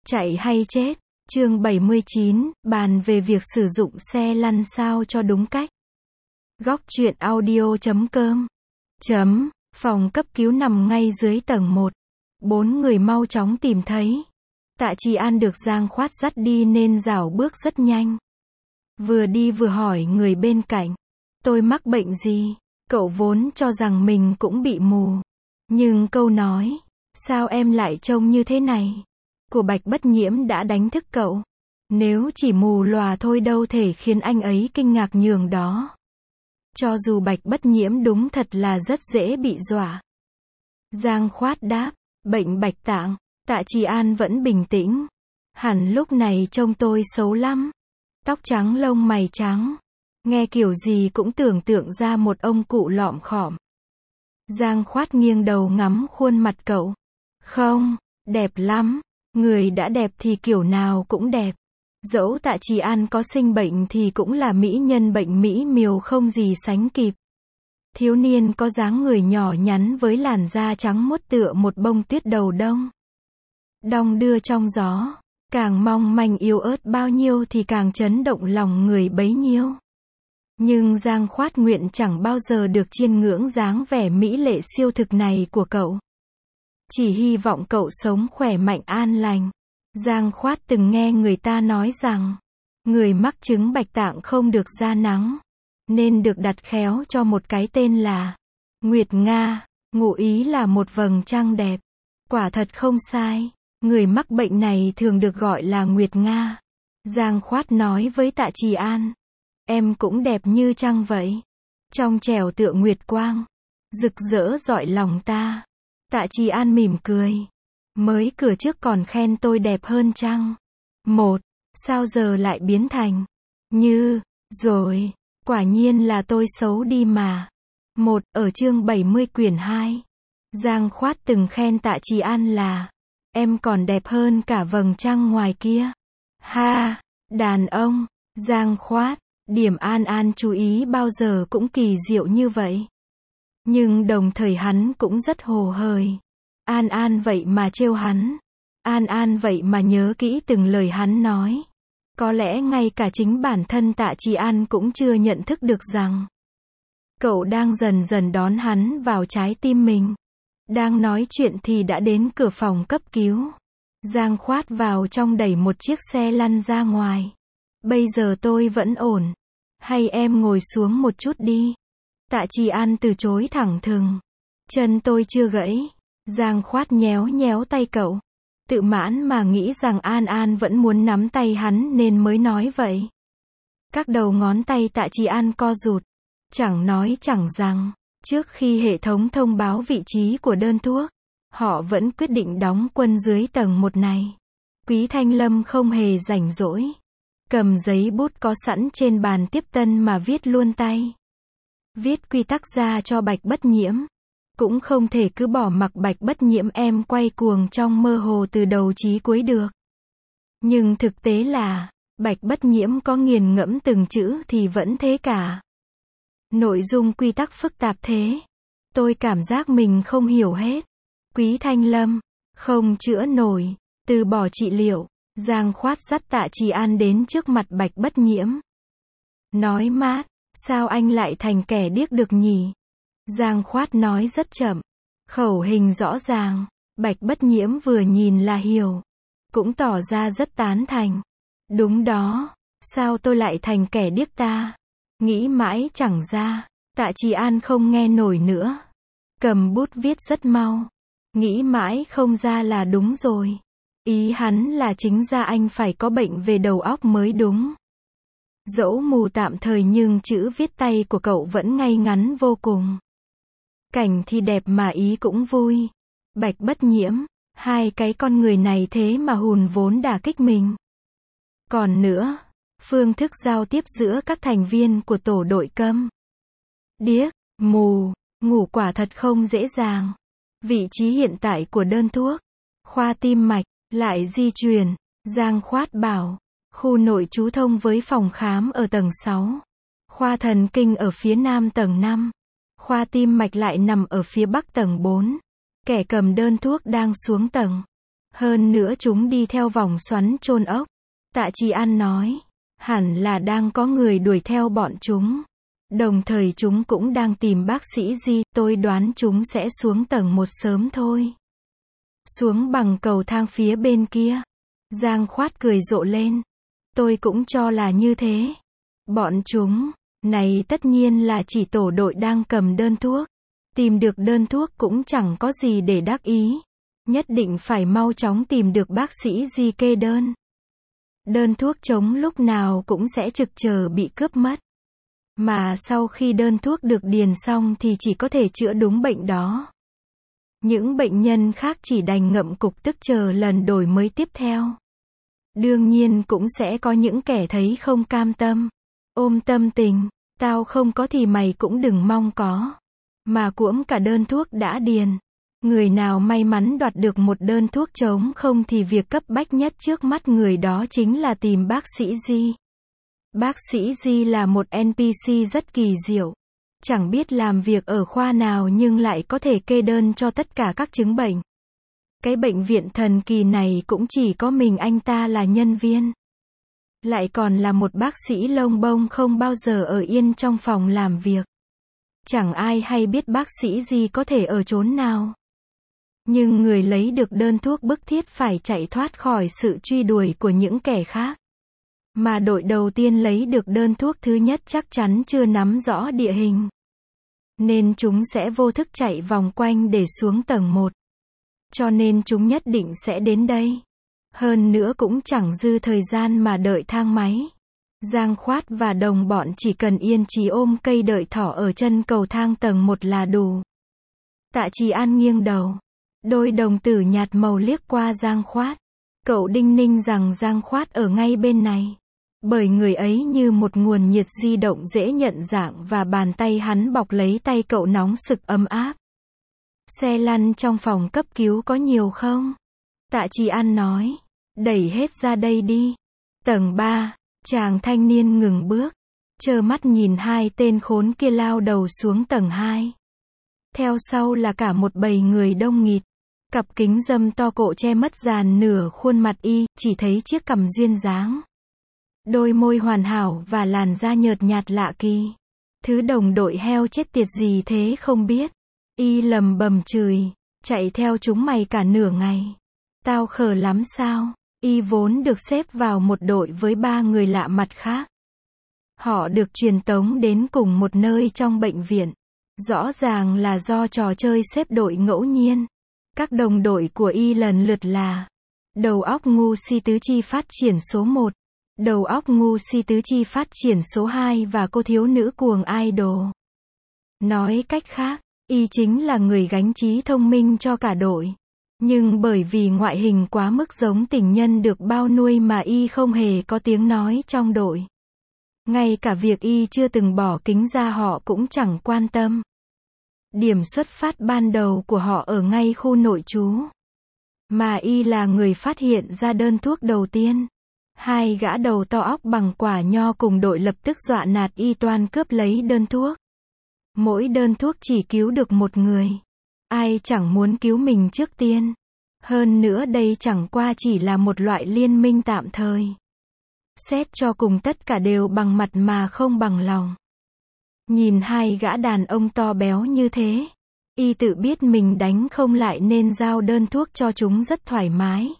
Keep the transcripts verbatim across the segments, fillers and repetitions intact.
Chạy hay chết. Chương bảy mươi chín, bàn về việc sử dụng xe lăn sao cho đúng cách. Góc truyện audio chấm com. Chấm, phòng cấp cứu nằm ngay dưới tầng một. Bốn người mau chóng tìm thấy. Tạ Trì An được Giang Khoát dắt đi nên dảo bước rất nhanh. Vừa đi vừa hỏi người bên cạnh. Tôi mắc bệnh gì? Cậu vốn cho rằng mình cũng bị mù. Nhưng câu nói, sao em lại trông như thế này? Của Bạch Bất Nhiễm đã đánh thức cậu. Nếu chỉ mù lòa thôi đâu thể khiến anh ấy kinh ngạc nhường đó. Cho dù Bạch Bất Nhiễm đúng thật là rất dễ bị dọa. Giang Khoát đáp, bệnh bạch tạng. Tạ Trì An vẫn bình tĩnh. Hẳn lúc này trông tôi xấu lắm. Tóc trắng lông mày trắng. Nghe kiểu gì cũng tưởng tượng ra một ông cụ lọm khọm. Giang Khoát nghiêng đầu ngắm khuôn mặt cậu. Không, đẹp lắm. Người đã đẹp thì kiểu nào cũng đẹp. Dẫu Tạ Trì An có sinh bệnh thì cũng là mỹ nhân bệnh mỹ miều không gì sánh kịp. Thiếu niên có dáng người nhỏ nhắn với làn da trắng muốt tựa một bông tuyết đầu đông. Đong đưa trong gió, càng mong manh yếu ớt bao nhiêu thì càng chấn động lòng người bấy nhiêu. Nhưng Giang Khoát nguyện chẳng bao giờ được chiêm ngưỡng dáng vẻ mỹ lệ siêu thực này của cậu. Chỉ hy vọng cậu sống khỏe mạnh an lành. Giang Khoát từng nghe người ta nói rằng, người mắc chứng bạch tạng không được ra nắng, nên được đặt khéo cho một cái tên là Nguyệt Nga, ngụ ý là một vầng trăng đẹp. Quả thật không sai, người mắc bệnh này thường được gọi là Nguyệt Nga. Giang Khoát nói với Tạ Trì An, em cũng đẹp như trăng vậy. Trong trẻo tựa nguyệt quang, rực rỡ rọi lòng ta. Tạ Trì An mỉm cười. Mới cửa trước còn khen tôi đẹp hơn trăng. Một, sao giờ lại biến thành như, rồi, quả nhiên là tôi xấu đi mà. Một, ở chương bảy mươi quyển hai. Giang Khoát từng khen Tạ Trì An là, em còn đẹp hơn cả vầng trăng ngoài kia. Ha, đàn ông, Giang Khoát, điểm An An chú ý bao giờ cũng kỳ diệu như vậy. Nhưng đồng thời hắn cũng rất hồ hởi. An An vậy mà trêu hắn. An An vậy mà nhớ kỹ từng lời hắn nói. Có lẽ ngay cả chính bản thân Tạ Trì An cũng chưa nhận thức được rằng cậu đang dần dần đón hắn vào trái tim mình. Đang nói chuyện thì đã đến cửa phòng cấp cứu. Giang Khoát vào trong đẩy một chiếc xe lăn ra ngoài. Bây giờ tôi vẫn ổn. Hay em ngồi xuống một chút đi. Tạ Trì An từ chối thẳng thừng. Chân tôi chưa gãy. Giang Khoát nhéo nhéo tay cậu. Tự mãn mà nghĩ rằng An An vẫn muốn nắm tay hắn nên mới nói vậy. Các đầu ngón tay Tạ Trì An co rụt. Chẳng nói chẳng rằng, trước khi hệ thống thông báo vị trí của đơn thuốc, họ vẫn quyết định đóng quân dưới tầng một này. Quý Thanh Lâm không hề rảnh rỗi. Cầm giấy bút có sẵn trên bàn tiếp tân mà viết luôn tay. Viết quy tắc ra cho Bạch Bất Nhiễm. Cũng không thể cứ bỏ mặc Bạch Bất Nhiễm em quay cuồng trong mơ hồ từ đầu chí cuối được. Nhưng thực tế là, Bạch Bất Nhiễm có nghiền ngẫm từng chữ thì vẫn thế cả. Nội dung quy tắc phức tạp thế. Tôi cảm giác mình không hiểu hết. Quý Thanh Lâm, không chữa nổi, từ bỏ trị liệu. Giang Khoát dắt Tạ Trì An đến trước mặt Bạch Bất Nhiễm. Nói mát, sao anh lại thành kẻ điếc được nhỉ? Giang Khoát nói rất chậm. Khẩu hình rõ ràng. Bạch Bất Nhiễm vừa nhìn là hiểu. Cũng tỏ ra rất tán thành. Đúng đó. Sao tôi lại thành kẻ điếc ta? Nghĩ mãi chẳng ra. Tạ Trì An không nghe nổi nữa. Cầm bút viết rất mau. Nghĩ mãi không ra là đúng rồi. Ý hắn là chính ra anh phải có bệnh về đầu óc mới đúng. Dẫu mù tạm thời nhưng chữ viết tay của cậu vẫn ngay ngắn vô cùng. Cảnh thì đẹp mà ý cũng vui. Bạch Bất Nhiễm, hai cái con người này thế mà hùn vốn đả kích mình. Còn nữa, phương thức giao tiếp giữa các thành viên của tổ đội câm điếc, mù, ngủ quả thật không dễ dàng. Vị trí hiện tại của đơn thuốc, khoa tim mạch, lại di truyền. Giang Khoát bảo, khu nội trú thông với phòng khám ở tầng sáu. Khoa thần kinh ở phía nam tầng năm. Khoa tim mạch lại nằm ở phía bắc tầng bốn. Kẻ cầm đơn thuốc đang xuống tầng Hơn nữa chúng đi theo vòng xoắn chôn ốc. Tạ Trì An nói, hẳn là đang có người đuổi theo bọn chúng. Đồng thời chúng cũng đang tìm bác sĩ Di, tôi đoán chúng sẽ xuống tầng một sớm thôi. Xuống bằng cầu thang phía bên kia. Giang Khoát cười rộ lên. Tôi cũng cho là như thế. Bọn chúng, này tất nhiên là chỉ tổ đội đang cầm đơn thuốc. Tìm được đơn thuốc cũng chẳng có gì để đắc ý. Nhất định phải mau chóng tìm được bác sĩ Di kê đơn. Đơn thuốc chống lúc nào cũng sẽ trực chờ bị cướp mất. Mà sau khi đơn thuốc được điền xong thì chỉ có thể chữa đúng bệnh đó. Những bệnh nhân khác chỉ đành ngậm cục tức chờ lần đổi mới tiếp theo. Đương nhiên cũng sẽ có những kẻ thấy không cam tâm. Ôm tâm tình, tao không có thì mày cũng đừng mong có. Mà cuỗm cả đơn thuốc đã điền. Người nào may mắn đoạt được một đơn thuốc trống không thì việc cấp bách nhất trước mắt người đó chính là tìm bác sĩ Di. Bác sĩ Di là một en pê xê rất kỳ diệu. Chẳng biết làm việc ở khoa nào nhưng lại có thể kê đơn cho tất cả các chứng bệnh. Cái bệnh viện thần kỳ này cũng chỉ có mình anh ta là nhân viên. Lại còn là một bác sĩ lông bông không bao giờ ở yên trong phòng làm việc. Chẳng ai hay biết bác sĩ Di có thể ở chốn nào. Nhưng người lấy được đơn thuốc bức thiết phải chạy thoát khỏi sự truy đuổi của những kẻ khác. Mà đội đầu tiên lấy được đơn thuốc thứ nhất chắc chắn chưa nắm rõ địa hình. Nên chúng sẽ vô thức chạy vòng quanh để xuống tầng một. Cho nên chúng nhất định sẽ đến đây. Hơn nữa cũng chẳng dư thời gian mà đợi thang máy. Giang Khoát và đồng bọn chỉ cần yên trí ôm cây đợi thỏ ở chân cầu thang tầng một là đủ. Tạ Trì An nghiêng đầu. Đôi đồng tử nhạt màu liếc qua Giang Khoát. Cậu đinh ninh rằng Giang Khoát ở ngay bên này. Bởi người ấy như một nguồn nhiệt di động dễ nhận dạng và bàn tay hắn bọc lấy tay cậu nóng sực ấm áp. Xe lăn trong phòng cấp cứu có nhiều không? Tạ Trì An nói. Đẩy hết ra đây đi. Tầng ba, chàng thanh niên ngừng bước. Trơ mắt nhìn hai tên khốn kia lao đầu xuống tầng hai. Theo sau là cả một bầy người đông nghịt. Cặp kính râm to cộ che mất dàn nửa khuôn mặt y, chỉ thấy chiếc cằm duyên dáng. Đôi môi hoàn hảo và làn da nhợt nhạt lạ kỳ. Thứ đồng đội heo chết tiệt gì thế không biết. Y lầm bầm chửi, chạy theo chúng mày cả nửa ngày. Tao khờ lắm sao? Y vốn được xếp vào một đội với ba người lạ mặt khác. Họ được truyền tống đến cùng một nơi trong bệnh viện. Rõ ràng là do trò chơi xếp đội ngẫu nhiên. Các đồng đội của Y lần lượt là đầu óc ngu si tứ chi phát triển số một, đầu óc ngu si tứ chi phát triển số hai và cô thiếu nữ cuồng idol. Nói cách khác, Y chính là người gánh trí thông minh cho cả đội. Nhưng bởi vì ngoại hình quá mức giống tình nhân được bao nuôi mà Y không hề có tiếng nói trong đội. Ngay cả việc Y chưa từng bỏ kính ra họ cũng chẳng quan tâm. Điểm xuất phát ban đầu của họ ở ngay khu nội trú. Mà Y là người phát hiện ra đơn thuốc đầu tiên. Hai gã đầu to óc bằng quả nho cùng đội lập tức dọa nạt Y toan cướp lấy đơn thuốc. Mỗi đơn thuốc chỉ cứu được một người. Ai chẳng muốn cứu mình trước tiên. Hơn nữa đây chẳng qua chỉ là một loại liên minh tạm thời. Xét cho cùng tất cả đều bằng mặt mà không bằng lòng. Nhìn hai gã đàn ông to béo như thế, Y tự biết mình đánh không lại nên giao đơn thuốc cho chúng rất thoải mái.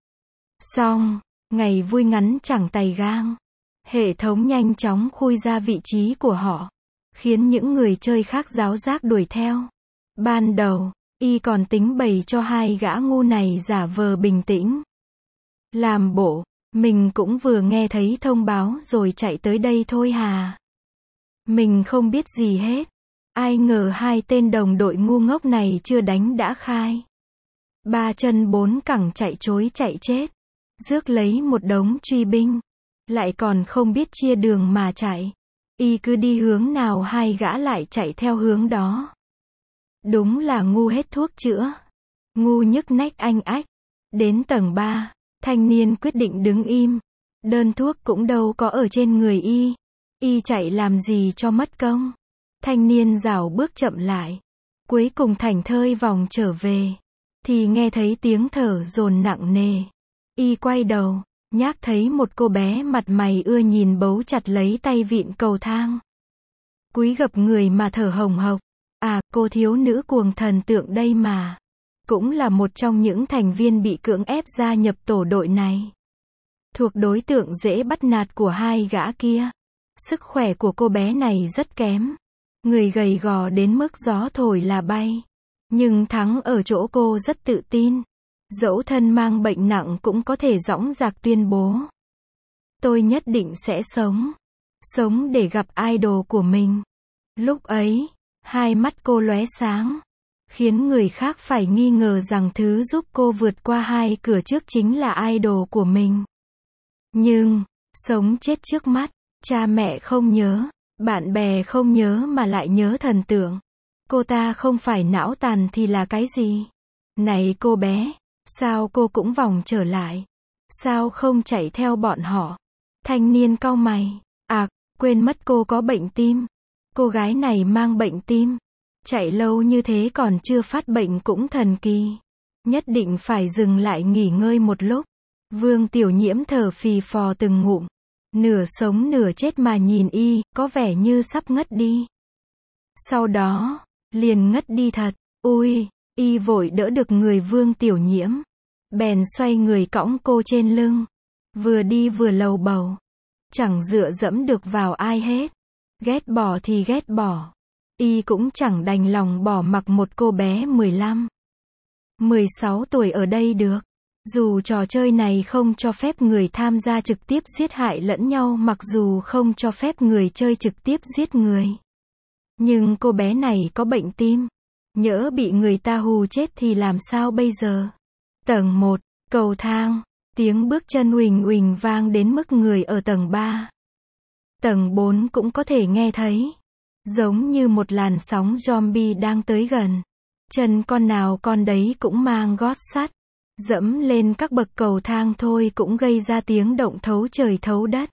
Xong, ngày vui ngắn chẳng tày gang. Hệ thống nhanh chóng khui ra vị trí của họ, khiến những người chơi khác giáo giác đuổi theo. Ban đầu, Y còn tính bày cho hai gã ngu này giả vờ bình tĩnh. Làm bộ, mình cũng vừa nghe thấy thông báo rồi chạy tới đây thôi hà. Mình không biết gì hết. Ai ngờ hai tên đồng đội ngu ngốc này chưa đánh đã khai. Ba chân bốn cẳng chạy chối chạy chết. Rước lấy một đống truy binh. Lại còn không biết chia đường mà chạy. Y cứ đi hướng nào hai gã lại chạy theo hướng đó. Đúng là ngu hết thuốc chữa. Ngu nhức nách anh ách. Đến tầng ba, thanh niên quyết định đứng im. Đơn thuốc cũng đâu có ở trên người Y. Y chạy làm gì cho mất công. Thanh niên rảo bước chậm lại. Cuối cùng thảnh thơi vòng trở về. thì nghe thấy tiếng thở dồn nặng nề. Y quay đầu, nhác thấy một cô bé mặt mày ưa nhìn bấu chặt lấy tay vịn cầu thang. Cúi gập người mà thở hồng hộc. À, cô thiếu nữ cuồng thần tượng đây mà. Cũng là một trong những thành viên bị cưỡng ép gia nhập tổ đội này. Thuộc đối tượng dễ bắt nạt của hai gã kia. Sức khỏe của cô bé này rất kém. Người gầy gò đến mức gió thổi là bay. Nhưng thắng ở chỗ cô rất tự tin. Dẫu thân mang bệnh nặng cũng có thể dõng dạc tuyên bố. Tôi nhất định sẽ sống. Sống để gặp idol của mình. Lúc ấy, hai mắt cô lóe sáng. Khiến người khác phải nghi ngờ rằng thứ giúp cô vượt qua hai cửa trước chính là idol của mình. Nhưng, sống chết trước mắt, cha mẹ không nhớ, bạn bè không nhớ mà lại nhớ thần tượng. Cô ta không phải não tàn thì là cái gì? Này cô bé, sao cô cũng vòng trở lại? Sao không chạy theo bọn họ? Thanh niên cau mày. À, quên mất cô có bệnh tim. Cô gái này mang bệnh tim. Chạy lâu như thế còn chưa phát bệnh cũng thần kỳ. Nhất định phải dừng lại nghỉ ngơi một lúc. Vương Tiểu Nhiễm thở phì phò từng ngụm. Nửa sống nửa chết mà nhìn y, có vẻ như sắp ngất đi. Sau đó, liền ngất đi thật. Ui, y vội đỡ được người Vương Tiểu Nhiễm. Bèn xoay người cõng cô trên lưng. Vừa đi vừa lầu bầu. Chẳng dựa dẫm được vào ai hết. Ghét bỏ thì ghét bỏ. Y cũng chẳng đành lòng bỏ mặc một cô bé mười lăm, mười sáu tuổi ở đây được. Dù trò chơi này không cho phép người tham gia trực tiếp giết hại lẫn nhau, mặc dù không cho phép người chơi trực tiếp giết người. Nhưng cô bé này có bệnh tim. Nhỡ bị người ta hù chết thì làm sao bây giờ? Tầng một, cầu thang. Tiếng bước chân uỳnh uỳnh vang đến mức người ở tầng ba, tầng bốn cũng có thể nghe thấy. Giống như một làn sóng zombie đang tới gần. Chân con nào con đấy cũng mang gót sắt. Dẫm lên các bậc cầu thang thôi cũng gây ra tiếng động thấu trời thấu đất.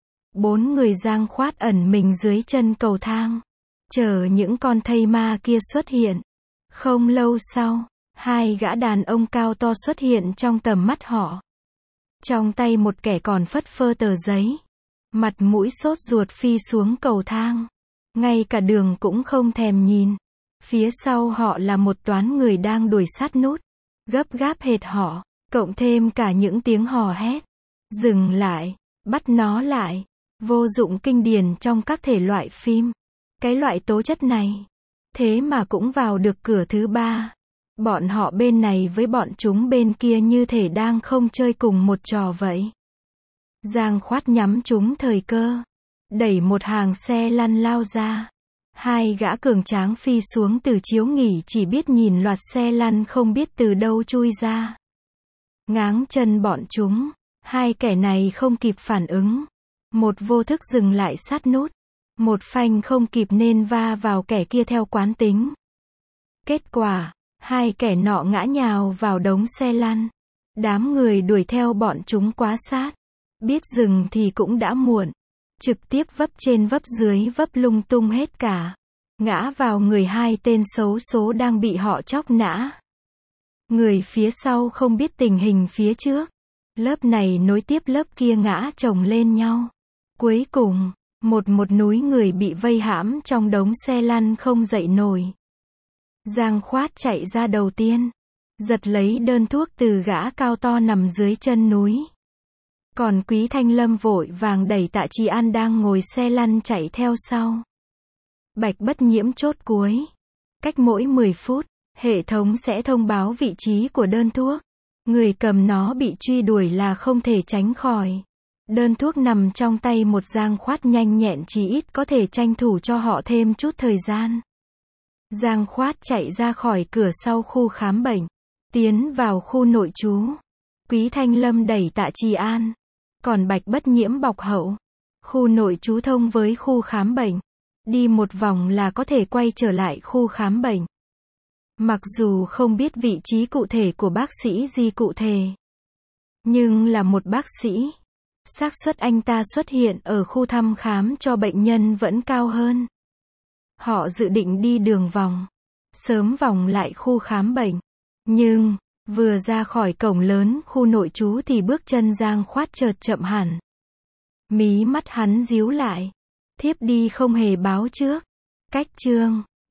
Bốn người giang khoát ẩn mình dưới chân cầu thang. Chờ những con thây ma kia xuất hiện. Không lâu sau, hai gã đàn ông cao to xuất hiện trong tầm mắt họ. Trong tay một kẻ còn phất phơ tờ giấy. Mặt mũi sốt ruột phi xuống cầu thang. Ngay cả đường cũng không thèm nhìn. Phía sau họ là một toán người đang đuổi sát nút. Gấp gáp hệt họ. Cộng thêm cả những tiếng hò hét. Dừng lại. Bắt nó lại. Vô dụng kinh điển trong các thể loại phim. Cái loại tố chất này. Thế mà cũng vào được cửa thứ ba. Bọn họ bên này với bọn chúng bên kia như thể đang không chơi cùng một trò vậy. Giang khoát nhắm chúng thời cơ. Đẩy một hàng xe lăn lao ra. Hai gã cường tráng phi xuống từ chiếu nghỉ chỉ biết nhìn loạt xe lăn không biết từ đâu chui ra. Ngáng chân bọn chúng. Hai kẻ này không kịp phản ứng. Một vô thức dừng lại sát nút. Một phanh không kịp nên va vào kẻ kia theo quán tính. Kết quả, hai kẻ nọ ngã nhào vào đống xe lăn. Đám người đuổi theo bọn chúng quá sát. Biết dừng thì cũng đã muộn. Trực tiếp vấp trên vấp dưới vấp lung tung hết cả. Ngã vào người hai tên xấu số đang bị họ chóc nã. Người phía sau không biết tình hình phía trước. Lớp này nối tiếp lớp kia ngã chồng lên nhau. Cuối cùng, một một núi người bị vây hãm trong đống xe lăn không dậy nổi. Giang khoát chạy ra đầu tiên. Giật lấy đơn thuốc từ gã cao to nằm dưới chân núi. Còn Quý Thanh Lâm vội vàng đẩy Tạ Trì An đang ngồi xe lăn chạy theo sau. Bạch Bất Nhiễm chốt cuối. Cách mỗi mười phút, hệ thống sẽ thông báo vị trí của đơn thuốc. Người cầm nó bị truy đuổi là không thể tránh khỏi. Đơn thuốc nằm trong tay một Giang khoát nhanh nhẹn chí ít có thể tranh thủ cho họ thêm chút thời gian. Giang khoát chạy ra khỏi cửa sau khu khám bệnh. Tiến vào khu nội trú. Quý Thanh Lâm đẩy Tạ Trì An. Còn Bạch Bất Nhiễm bọc hậu. Khu nội trú thông với khu khám bệnh. Đi một vòng là có thể quay trở lại khu khám bệnh. Mặc dù không biết vị trí cụ thể của bác sĩ gì cụ thể. Nhưng là một bác sĩ. Xác suất anh ta xuất hiện ở khu thăm khám cho bệnh nhân vẫn cao hơn. Họ dự định đi đường vòng. Sớm vòng lại khu khám bệnh. Nhưng, vừa ra khỏi cổng lớn khu nội trú thì bước chân Giang Khoát chợt chậm hẳn. Mí mắt hắn díu lại. Thiếp đi không hề báo trước. Cách chương